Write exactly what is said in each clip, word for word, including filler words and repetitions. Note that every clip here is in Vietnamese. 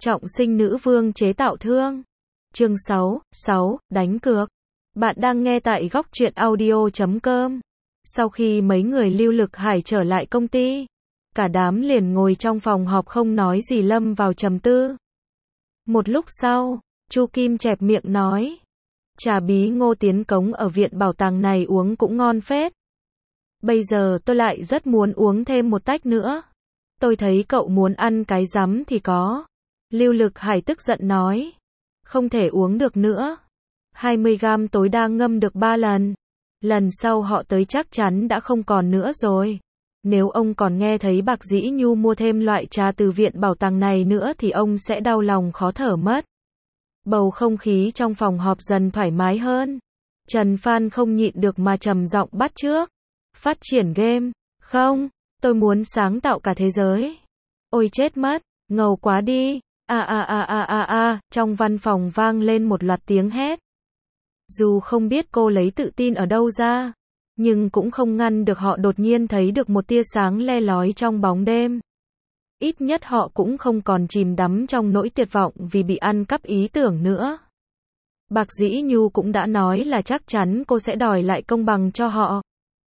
Trọng sinh nữ vương chế tạo thương. Chương sáu, sáu, đánh cược. Bạn đang nghe tại góc truyện audio chấm com. Sau khi mấy người Lưu Lực Hải trở lại công ty, cả đám liền ngồi trong phòng họp không nói gì lâm vào trầm tư. Một lúc sau, Chu Kim chẹp miệng nói, trà bí ngô tiến cống ở viện bảo tàng này uống cũng ngon phết. Bây giờ tôi lại rất muốn uống thêm một tách nữa. Tôi thấy cậu muốn ăn cái rắm thì có. Lưu Lực Hải tức giận nói, không thể uống được nữa. hai mươi gam tối đa ngâm được ba lần. Lần sau họ tới chắc chắn đã không còn nữa rồi. Nếu ông còn nghe thấy Bạc Dĩ Nhu mua thêm loại trà từ viện bảo tàng này nữa thì ông sẽ đau lòng khó thở mất. Bầu không khí trong phòng họp dần thoải mái hơn. Trần Phan không nhịn được mà trầm giọng bắt chước. Phát triển game, không, tôi muốn sáng tạo cả thế giới. Ôi chết mất, ngầu quá đi. A a a a a a, trong văn phòng vang lên một loạt tiếng hét. Dù không biết cô lấy tự tin ở đâu ra, nhưng cũng không ngăn được họ đột nhiên thấy được một tia sáng le lói trong bóng đêm. Ít nhất họ cũng không còn chìm đắm trong nỗi tuyệt vọng vì bị ăn cắp ý tưởng nữa. Bạc Dĩ Nhu cũng đã nói là chắc chắn cô sẽ đòi lại công bằng cho họ.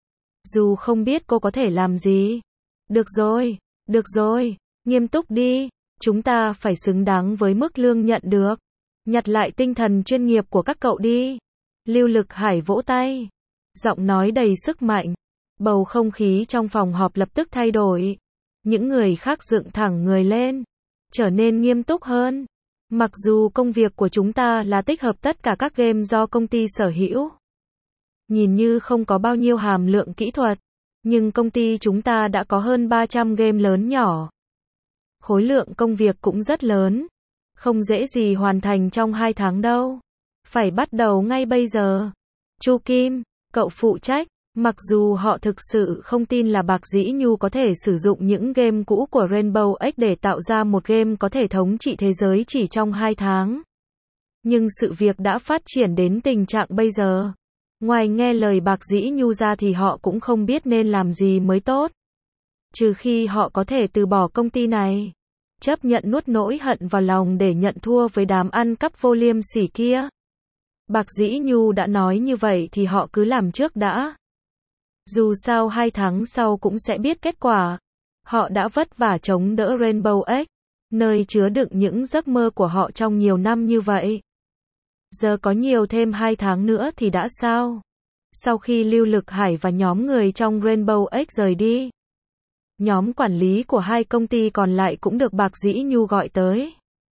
Dù không biết cô có thể làm gì. Được rồi, được rồi, nghiêm túc đi. Chúng ta phải xứng đáng với mức lương nhận được. Nhặt lại tinh thần chuyên nghiệp của các cậu đi. Lưu Lực Hải vỗ tay. Giọng nói đầy sức mạnh. Bầu không khí trong phòng họp lập tức thay đổi. Những người khác dựng thẳng người lên. Trở nên nghiêm túc hơn. Mặc dù công việc của chúng ta là tích hợp tất cả các game do công ty sở hữu. Nhìn như không có bao nhiêu hàm lượng kỹ thuật. Nhưng công ty chúng ta đã có hơn ba trăm game lớn nhỏ. Khối lượng công việc cũng rất lớn. Không dễ gì hoàn thành trong hai tháng đâu. Phải bắt đầu ngay bây giờ. Chu Kim, cậu phụ trách. Mặc dù họ thực sự không tin là Bạc Dĩ Nhu có thể sử dụng những game cũ của Rainbow X để tạo ra một game có thể thống trị thế giới chỉ trong hai tháng. Nhưng sự việc đã phát triển đến tình trạng bây giờ. Ngoài nghe lời Bạc Dĩ Nhu ra thì họ cũng không biết nên làm gì mới tốt. Trừ khi họ có thể từ bỏ công ty này. Chấp nhận nuốt nỗi hận vào lòng để nhận thua với đám ăn cắp vô liêm sỉ kia. Bạc Dĩ Nhu đã nói như vậy thì họ cứ làm trước đã. Dù sao hai tháng sau cũng sẽ biết kết quả. Họ đã vất vả chống đỡ Rainbow X, nơi chứa đựng những giấc mơ của họ trong nhiều năm như vậy. Giờ có nhiều thêm hai tháng nữa thì đã sao? Sau khi Lưu Lực Hải và nhóm người trong Rainbow X rời đi, nhóm quản lý của hai công ty còn lại cũng được Bạc Dĩ Nhu gọi tới.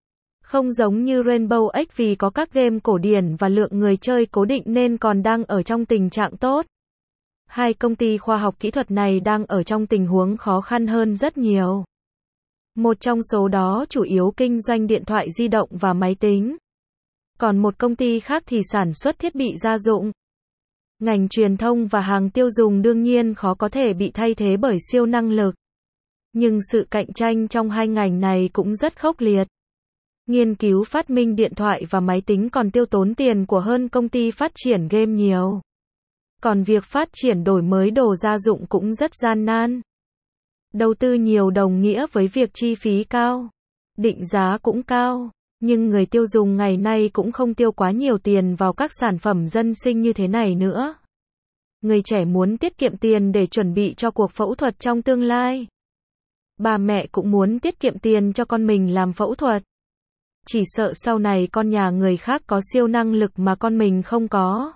Không giống như Rainbow X vì có các game cổ điển và lượng người chơi cố định nên còn đang ở trong tình trạng tốt. Hai công ty khoa học kỹ thuật này đang ở trong tình huống khó khăn hơn rất nhiều. Một trong số đó chủ yếu kinh doanh điện thoại di động và máy tính. Còn một công ty khác thì sản xuất thiết bị gia dụng. Ngành truyền thông và hàng tiêu dùng đương nhiên khó có thể bị thay thế bởi siêu năng lực. Nhưng sự cạnh tranh trong hai ngành này cũng rất khốc liệt. Nghiên cứu phát minh điện thoại và máy tính còn tiêu tốn tiền của hơn công ty phát triển game nhiều. Còn việc phát triển đổi mới đồ gia dụng cũng rất gian nan. Đầu tư nhiều đồng nghĩa với việc chi phí cao. Định giá cũng cao. Nhưng người tiêu dùng ngày nay cũng không tiêu quá nhiều tiền vào các sản phẩm dân sinh như thế này nữa. Người trẻ muốn tiết kiệm tiền để chuẩn bị cho cuộc phẫu thuật trong tương lai. Bà mẹ cũng muốn tiết kiệm tiền cho con mình làm phẫu thuật. Chỉ sợ sau này con nhà người khác có siêu năng lực mà con mình không có.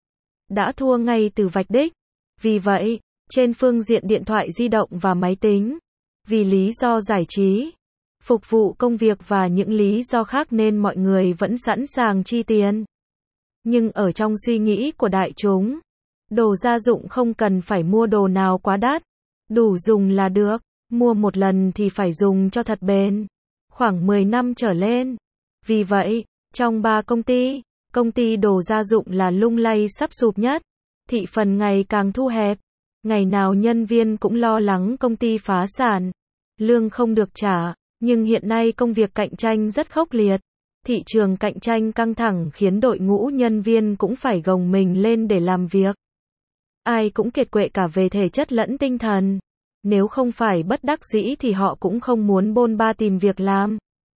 Đã thua ngay từ vạch đích. Vì vậy, trên phương diện điện thoại di động và máy tính, vì lý do giải trí, phục vụ công việc và những lý do khác nên mọi người vẫn sẵn sàng chi tiền. Nhưng ở trong suy nghĩ của đại chúng, đồ gia dụng không cần phải mua đồ nào quá đắt, đủ dùng là được, mua một lần thì phải dùng cho thật bền, khoảng mười năm trở lên. Vì vậy, trong ba công ty, công ty đồ gia dụng là lung lay sắp sụp nhất, thị phần ngày càng thu hẹp, ngày nào nhân viên cũng lo lắng công ty phá sản, lương không được trả. Nhưng hiện nay công việc cạnh tranh rất khốc liệt. Thị trường cạnh tranh căng thẳng khiến đội ngũ nhân viên cũng phải gồng mình lên để làm việc. Ai cũng kiệt quệ cả về thể chất lẫn tinh thần. Nếu không phải bất đắc dĩ thì họ cũng không muốn bôn ba tìm việc làm.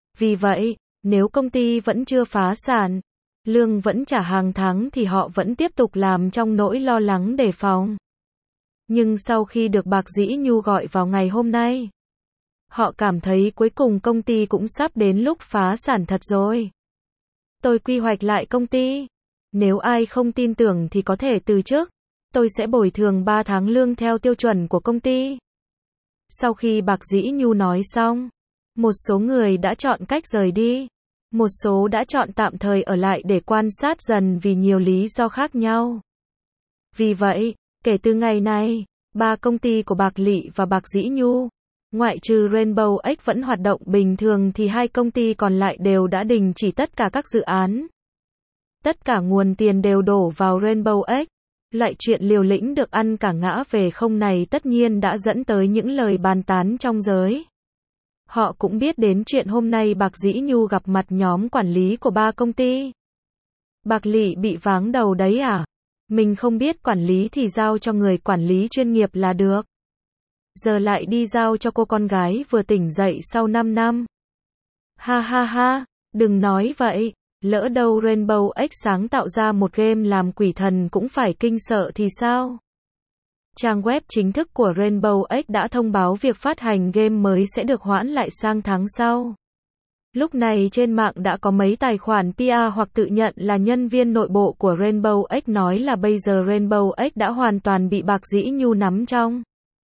Vì vậy, nếu công ty vẫn chưa phá sản, lương vẫn trả hàng tháng thì họ vẫn tiếp tục làm trong nỗi lo lắng đề phòng. Nhưng sau khi được Bạc Dĩ Nhu gọi vào ngày hôm nay, họ cảm thấy cuối cùng công ty cũng sắp đến lúc phá sản thật rồi. Tôi quy hoạch lại công ty. Nếu ai không tin tưởng thì có thể từ chức. Tôi sẽ bồi thường ba tháng lương theo tiêu chuẩn của công ty. Sau khi Bạc Dĩ Nhu nói xong, một số người đã chọn cách rời đi. Một số đã chọn tạm thời ở lại để quan sát dần vì nhiều lý do khác nhau. Vì vậy, kể từ ngày này, ba công ty của Bạc Lị và Bạc Dĩ Nhu, ngoại trừ Rainbow X vẫn hoạt động bình thường thì hai công ty còn lại đều đã đình chỉ tất cả các dự án. Tất cả nguồn tiền đều đổ vào Rainbow X. Loại chuyện liều lĩnh được ăn cả ngã về không này tất nhiên đã dẫn tới những lời bàn tán trong giới. Họ cũng biết đến chuyện hôm nay Bạc Dĩ Nhu gặp mặt nhóm quản lý của ba công ty. Bạc Lị bị váng đầu đấy à? Mình không biết quản lý thì giao cho người quản lý chuyên nghiệp là được. Giờ lại đi giao cho cô con gái vừa tỉnh dậy sau năm năm. Ha ha ha, đừng nói vậy. Lỡ đâu Rainbow X sáng tạo ra một game làm quỷ thần cũng phải kinh sợ thì sao? Trang web chính thức của Rainbow X đã thông báo việc phát hành game mới sẽ được hoãn lại sang tháng sau. Lúc này trên mạng đã có mấy tài khoản pê e hoặc tự nhận là nhân viên nội bộ của Rainbow X nói là bây giờ Rainbow X đã hoàn toàn bị Bạc Dĩ Nhu nắm trong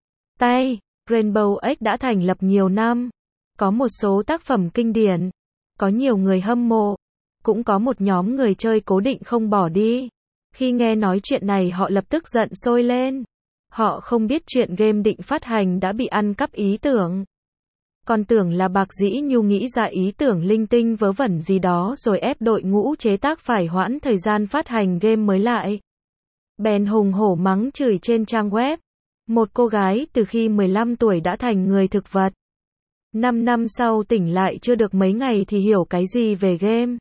tay. Rainbow X đã thành lập nhiều năm, có một số tác phẩm kinh điển, có nhiều người hâm mộ, cũng có một nhóm người chơi cố định không bỏ đi. Khi nghe nói chuyện này họ lập tức giận sôi lên. Họ không biết chuyện game định phát hành đã bị ăn cắp ý tưởng. Còn tưởng là Bạc Dĩ Nhu nghĩ ra ý tưởng linh tinh vớ vẩn gì đó rồi ép đội ngũ chế tác phải hoãn thời gian phát hành game mới lại. Bèn hùng hổ mắng chửi trên trang web. Một cô gái từ khi mười lăm tuổi đã thành người thực vật. năm năm sau tỉnh lại chưa được mấy ngày thì hiểu cái gì về game.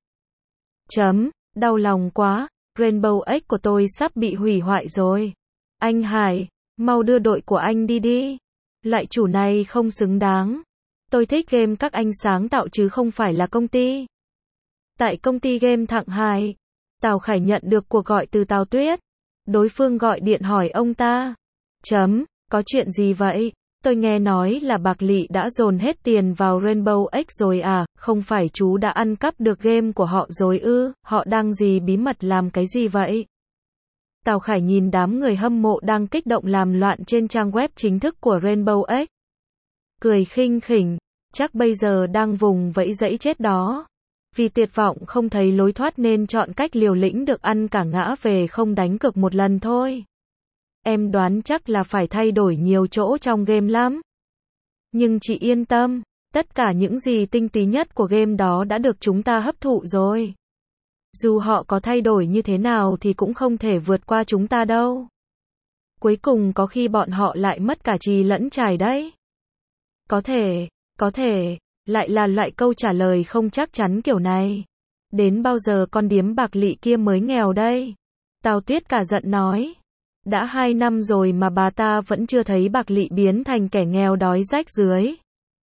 Chấm, đau lòng quá, Rainbow X của tôi sắp bị hủy hoại rồi. Anh Hải, mau đưa đội của anh đi đi. Loại chủ này không xứng đáng. Tôi thích game các anh sáng tạo chứ không phải là công ty. Tại công ty game Thượng Hải, Tào Khải nhận được cuộc gọi từ Tào Tuyết. Đối phương gọi điện hỏi ông ta. Chấm, có chuyện gì vậy? Tôi nghe nói là Bạc Lị đã dồn hết tiền vào Rainbow X rồi à, không phải chú đã ăn cắp được game của họ rồi ư, họ đang gì bí mật làm cái gì vậy? Tào Khải nhìn đám người hâm mộ đang kích động làm loạn trên trang web chính thức của Rainbow X. Cười khinh khỉnh, chắc bây giờ đang vùng vẫy dẫy chết đó. Vì tuyệt vọng không thấy lối thoát nên chọn cách liều lĩnh được ăn cả ngã về không đánh cược một lần thôi. Em đoán chắc là phải thay đổi nhiều chỗ trong game lắm. Nhưng chị yên tâm, tất cả những gì tinh túy nhất của game đó đã được chúng ta hấp thụ rồi. Dù họ có thay đổi như thế nào thì cũng không thể vượt qua chúng ta đâu. Cuối cùng có khi bọn họ lại mất cả trì lẫn trải đấy. Có thể, có thể, lại là loại câu trả lời không chắc chắn kiểu này. Đến bao giờ con điếm Bạc Lị kia mới nghèo đây? Tào Tuyết cả giận nói. Đã hai năm rồi mà bà ta vẫn chưa thấy Bạc Lị biến thành kẻ nghèo đói rách rưới.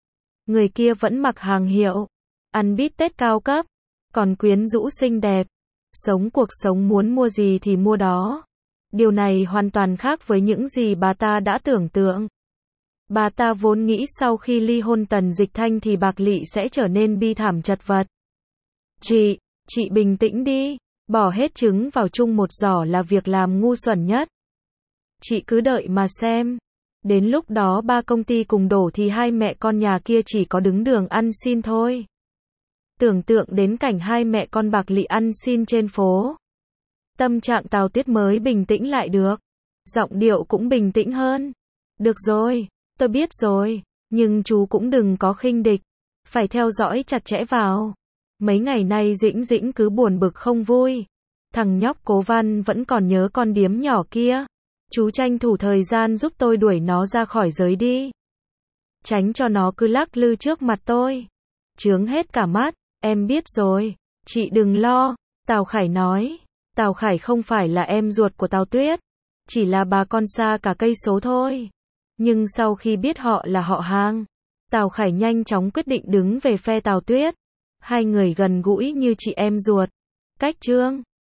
Người kia vẫn mặc hàng hiệu, ăn bít tết cao cấp, còn quyến rũ xinh đẹp, sống cuộc sống muốn mua gì thì mua đó. Điều này hoàn toàn khác với những gì bà ta đã tưởng tượng. Bà ta vốn nghĩ sau khi ly hôn Tần Dịch Thanh thì Bạc Lị sẽ trở nên bi thảm chật vật. Chị, chị bình tĩnh đi, bỏ hết trứng vào chung một giỏ là việc làm ngu xuẩn nhất. Chị cứ đợi mà xem. Đến lúc đó ba công ty cùng đổ thì hai mẹ con nhà kia chỉ có đứng đường ăn xin thôi. Tưởng tượng đến cảnh hai mẹ con Bạc Lị ăn xin trên phố. Tâm trạng Tào Tuyết mới bình tĩnh lại được. Giọng điệu cũng bình tĩnh hơn. Được rồi, tôi biết rồi, nhưng chú cũng đừng có khinh địch. Phải theo dõi chặt chẽ vào. Mấy ngày nay Dĩnh Dĩnh cứ buồn bực không vui. Thằng nhóc Cố Văn vẫn còn nhớ con điếm nhỏ kia. Chú tranh thủ thời gian giúp tôi đuổi nó ra khỏi giới đi. Tránh cho nó cứ lắc lư trước mặt tôi. Chướng hết cả mắt, em biết rồi, chị đừng lo, Tào Khải nói. Tào Khải không phải là em ruột của Tào Tuyết, chỉ là bà con xa cả cây số thôi. Nhưng sau khi biết họ là họ hàng, Tào Khải nhanh chóng quyết định đứng về phe Tào Tuyết. Hai người gần gũi như chị em ruột. Cách chương